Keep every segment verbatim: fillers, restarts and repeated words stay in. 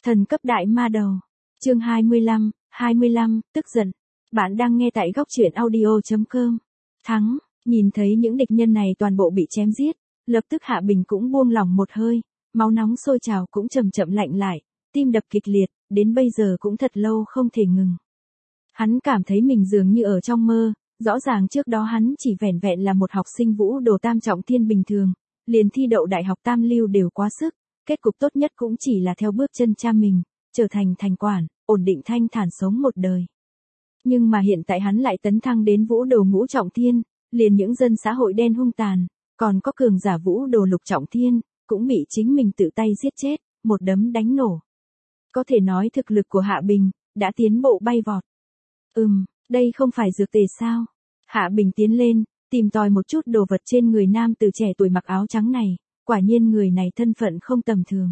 Thần cấp đại ma đầu. Chương hai mươi lăm, hai mươi lăm, tức giận. Bạn đang nghe tại góc truyện audio chấm com. Thắng, nhìn thấy những địch nhân này toàn bộ bị chém giết, lập tức Hạ Bình cũng buông lỏng một hơi, máu nóng sôi trào cũng chậm chậm lạnh lại, tim đập kịch liệt, đến bây giờ cũng thật lâu không thể ngừng. Hắn cảm thấy mình dường như ở trong mơ, rõ ràng trước đó hắn chỉ vẻn vẹn là một học sinh vũ đồ tam trọng thiên bình thường, liền thi đậu đại học tam lưu đều quá sức, kết cục tốt nhất cũng chỉ là theo bước chân cha mình, trở thành thành quản, ổn định thanh thản sống một đời. Nhưng mà hiện tại hắn lại tấn thăng đến vũ đồ ngũ trọng thiên, liền những dân xã hội đen hung tàn, còn có cường giả vũ đồ lục trọng thiên, cũng bị chính mình tự tay giết chết, một đấm đánh nổ. Có thể nói thực lực của Hạ Bình đã tiến bộ bay vọt. Ừm, đây không phải dược tề sao? Hạ Bình tiến lên, tìm tòi một chút đồ vật trên người nam từ trẻ tuổi mặc áo trắng này, quả nhiên người này thân phận không tầm thường.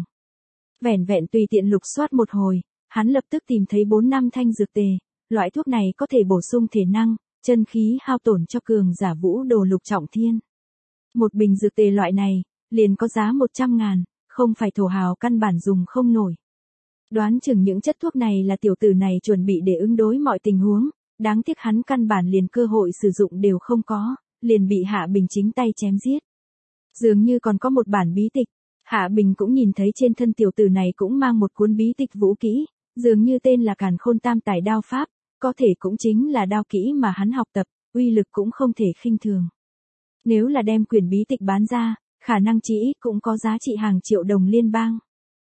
Vẻn vẹn tùy tiện lục soát một hồi, hắn lập tức tìm thấy bốn năm thanh dược tề, loại thuốc này có thể bổ sung thể năng, chân khí hao tổn cho cường giả vũ đồ lục trọng thiên. Một bình dược tề loại này, liền có giá một trăm ngàn, không phải thổ hào căn bản dùng không nổi. Đoán chừng những chất thuốc này là tiểu tử này chuẩn bị để ứng đối mọi tình huống, đáng tiếc hắn căn bản liền cơ hội sử dụng đều không có, liền bị Hạ Bình chính tay chém giết. Dường như còn có một bản bí tịch, Hạ Bình cũng nhìn thấy trên thân tiểu tử này cũng mang một cuốn bí tịch vũ kỹ, dường như tên là Càn Khôn Tam Tài Đao Pháp, có thể cũng chính là đao kỹ mà hắn học tập, uy lực cũng không thể khinh thường. Nếu là đem quyển bí tịch bán ra, khả năng chỉ ít cũng có giá trị hàng triệu đồng liên bang.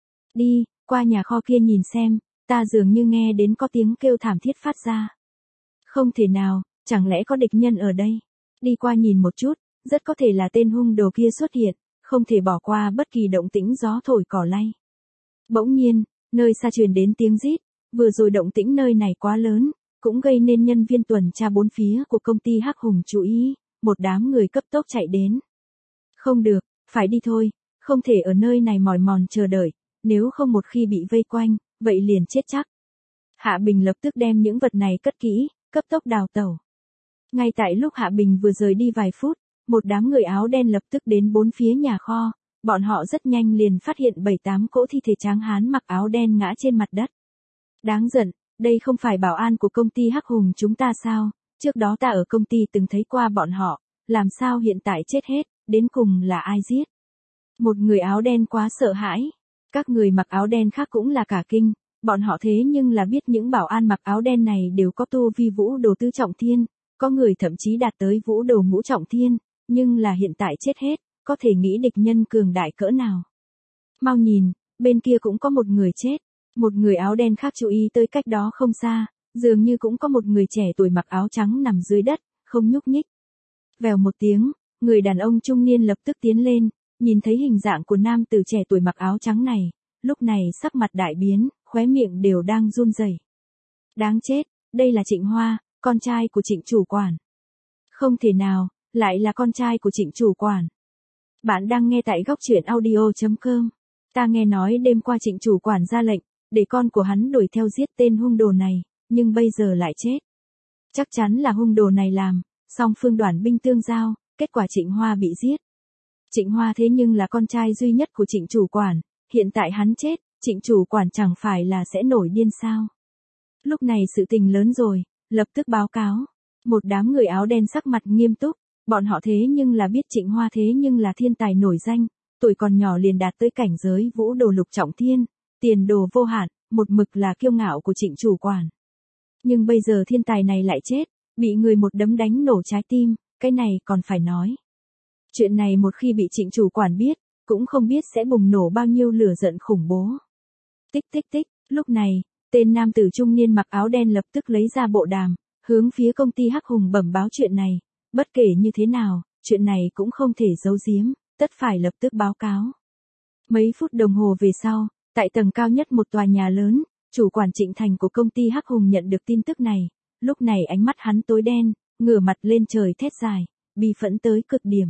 Đi, qua nhà kho kia nhìn xem, ta dường như nghe đến có tiếng kêu thảm thiết phát ra. Không thể nào, chẳng lẽ có địch nhân ở đây? Đi qua nhìn một chút, rất có thể là tên hung đồ kia xuất hiện, không thể bỏ qua bất kỳ động tĩnh gió thổi cỏ lay. Bỗng nhiên, nơi xa truyền đến tiếng rít, vừa rồi động tĩnh nơi này quá lớn, cũng gây nên nhân viên tuần tra bốn phía của công ty Hắc Hùng chú ý, một đám người cấp tốc chạy đến. Không được, phải đi thôi, không thể ở nơi này mỏi mòn chờ đợi, nếu không một khi bị vây quanh, vậy liền chết chắc. Hạ Bình lập tức đem những vật này cất kỹ, cấp tốc đào tẩu. Ngay tại lúc Hạ Bình vừa rời đi vài phút, một đám người áo đen lập tức đến bốn phía nhà kho, bọn họ rất nhanh liền phát hiện bảy tám cỗ thi thể tráng hán mặc áo đen ngã trên mặt đất. Đáng giận, đây không phải bảo an của công ty Hắc Hùng chúng ta sao, trước đó ta ở công ty từng thấy qua bọn họ, làm sao hiện tại chết hết, đến cùng là ai giết? Một người áo đen quá sợ hãi, các người mặc áo đen khác cũng là cả kinh, bọn họ thế nhưng là biết những bảo an mặc áo đen này đều có tu vi vũ đồ tứ trọng thiên, có người thậm chí đạt tới vũ đồ ngũ trọng thiên, nhưng là hiện tại chết hết, có thể nghĩ địch nhân cường đại cỡ nào. Mau nhìn, bên kia cũng có một người chết, một người áo đen khác chú ý tới cách đó không xa, dường như cũng có một người trẻ tuổi mặc áo trắng nằm dưới đất, không nhúc nhích. Vèo một tiếng, người đàn ông trung niên lập tức tiến lên, nhìn thấy hình dạng của nam tử trẻ tuổi mặc áo trắng này, lúc này sắc mặt đại biến, khóe miệng đều đang run rẩy. Đáng chết, đây là Trịnh Hoa, con trai của Trịnh chủ quản. Không thể nào, lại là con trai của Trịnh chủ quản. Bạn đang nghe tại góc truyện audio chấm com. Ta nghe nói đêm qua Trịnh chủ quản ra lệnh, để con của hắn đuổi theo giết tên hung đồ này, nhưng bây giờ lại chết. Chắc chắn là hung đồ này làm, song phương đoàn binh tương giao, kết quả Trịnh Hoa bị giết. Trịnh Hoa thế nhưng là con trai duy nhất của Trịnh chủ quản, hiện tại hắn chết, Trịnh chủ quản chẳng phải là sẽ nổi điên sao? Lúc này sự tình lớn rồi, lập tức báo cáo. Một đám người áo đen sắc mặt nghiêm túc, bọn họ thế nhưng là biết Trịnh Hoa thế nhưng là thiên tài nổi danh, tuổi còn nhỏ liền đạt tới cảnh giới vũ đồ lục trọng thiên, tiền đồ vô hạn, một mực là kiêu ngạo của Trịnh chủ quản. Nhưng bây giờ thiên tài này lại chết, bị người một đấm đánh nổ trái tim, cái này còn phải nói. Chuyện này một khi bị Trịnh chủ quản biết, cũng không biết sẽ bùng nổ bao nhiêu lửa giận khủng bố. Tích tích tích, lúc này, tên nam tử trung niên mặc áo đen lập tức lấy ra bộ đàm, hướng phía công ty Hắc Hùng bẩm báo chuyện này, bất kể như thế nào, chuyện này cũng không thể giấu giếm, tất phải lập tức báo cáo. Mấy phút đồng hồ về sau, tại tầng cao nhất một tòa nhà lớn, chủ quản Trịnh Thành của công ty Hắc Hùng nhận được tin tức này, lúc này ánh mắt hắn tối đen, ngửa mặt lên trời thét dài, bi phẫn tới cực điểm.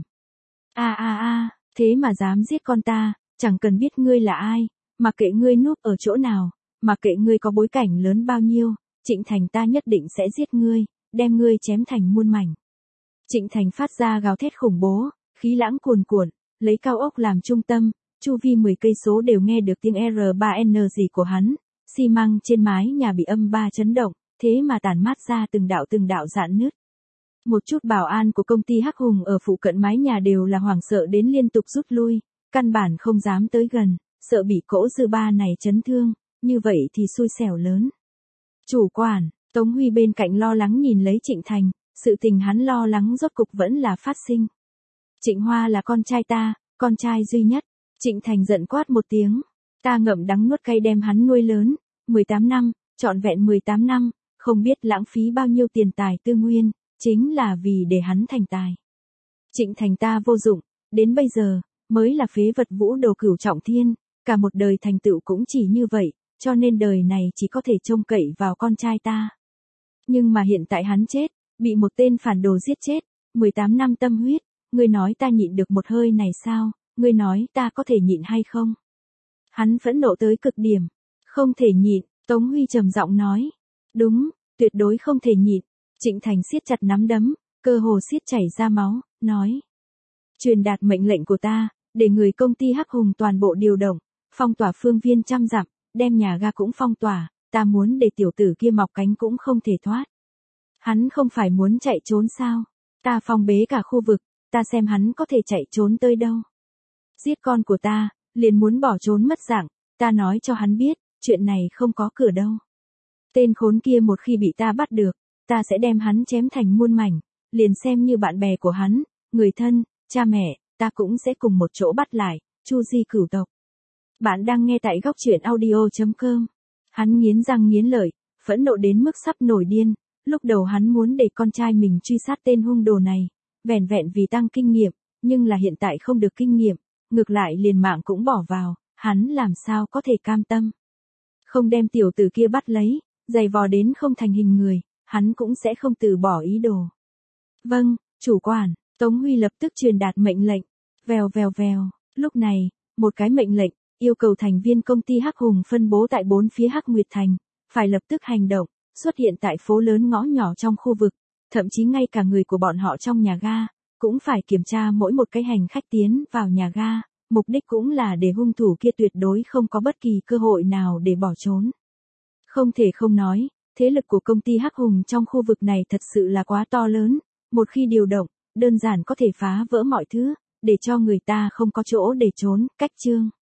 A a a, thế mà dám giết con ta, chẳng cần biết ngươi là ai, mặc kệ ngươi núp ở chỗ nào, mặc kệ ngươi có bối cảnh lớn bao nhiêu, Trịnh Thành ta nhất định sẽ giết ngươi, đem ngươi chém thành muôn mảnh. Trịnh Thành phát ra gào thét khủng bố, khí lãng cuồn cuộn, lấy cao ốc làm trung tâm, chu vi mười cây số đều nghe được tiếng R ba N gì của hắn, xi măng trên mái nhà bị âm ba chấn động, thế mà tản mát ra từng đạo từng đạo rạn nứt. Một chút bảo an của công ty Hắc Hùng ở phụ cận mái nhà đều là hoảng sợ đến liên tục rút lui, căn bản không dám tới gần, sợ bị cỗ dư ba này chấn thương, như vậy thì xui xẻo lớn. Chủ quản, Tống Huy bên cạnh lo lắng nhìn lấy Trịnh Thành, sự tình hắn lo lắng rốt cục vẫn là phát sinh. Trịnh Hoa là con trai ta, con trai duy nhất. Trịnh Thành giận quát một tiếng, ta ngậm đắng nuốt cay đem hắn nuôi lớn, mười tám năm, trọn vẹn mười tám năm, không biết lãng phí bao nhiêu tiền tài tư nguyên, chính là vì để hắn thành tài. Trịnh Thành ta vô dụng, đến bây giờ, mới là phế vật vũ đồ cửu trọng thiên, cả một đời thành tựu cũng chỉ như vậy, cho nên đời này chỉ có thể trông cậy vào con trai ta. Nhưng mà hiện tại hắn chết, bị một tên phản đồ giết chết, mười tám năm tâm huyết, ngươi nói ta nhịn được một hơi này sao, ngươi nói ta có thể nhịn hay không? Hắn phẫn nộ tới cực điểm, không thể nhịn, Tống Huy trầm giọng nói, đúng, tuyệt đối không thể nhịn. Trịnh Thành siết chặt nắm đấm, cơ hồ siết chảy ra máu, nói. Truyền đạt mệnh lệnh của ta, để người công ty Hắc Hùng toàn bộ điều động, phong tỏa phương viên trăm dặm, đem nhà ga cũng phong tỏa, ta muốn để tiểu tử kia mọc cánh cũng không thể thoát. Hắn không phải muốn chạy trốn sao? Ta phong bế cả khu vực, ta xem hắn có thể chạy trốn tới đâu. Giết con của ta, liền muốn bỏ trốn mất dạng, ta nói cho hắn biết, chuyện này không có cửa đâu. Tên khốn kia một khi bị ta bắt được, ta sẽ đem hắn chém thành muôn mảnh, liền xem như bạn bè của hắn, người thân, cha mẹ, ta cũng sẽ cùng một chỗ bắt lại, chu di cửu tộc. Bạn đang nghe tại góc truyện audio chấm com. Hắn nghiến răng nghiến lợi, phẫn nộ đến mức sắp nổi điên, lúc đầu hắn muốn để con trai mình truy sát tên hung đồ này, vẻn vẹn vì tăng kinh nghiệm, nhưng là hiện tại không được kinh nghiệm, ngược lại liền mạng cũng bỏ vào, hắn làm sao có thể cam tâm. Không đem tiểu tử kia bắt lấy, giày vò đến không thành hình người, hắn cũng sẽ không từ bỏ ý đồ. Vâng, chủ quản, Tống Huy lập tức truyền đạt mệnh lệnh, vèo vèo vèo, lúc này, một cái mệnh lệnh, yêu cầu thành viên công ty Hắc Hùng phân bố tại bốn phía Hắc Nguyệt Thành, phải lập tức hành động, xuất hiện tại phố lớn ngõ nhỏ trong khu vực, thậm chí ngay cả người của bọn họ trong nhà ga, cũng phải kiểm tra mỗi một cái hành khách tiến vào nhà ga, mục đích cũng là để hung thủ kia tuyệt đối không có bất kỳ cơ hội nào để bỏ trốn. Không thể không nói, thế lực của công ty Hắc Hùng trong khu vực này thật sự là quá to lớn, một khi điều động, đơn giản có thể phá vỡ mọi thứ, để cho người ta không có chỗ để trốn, cách chương.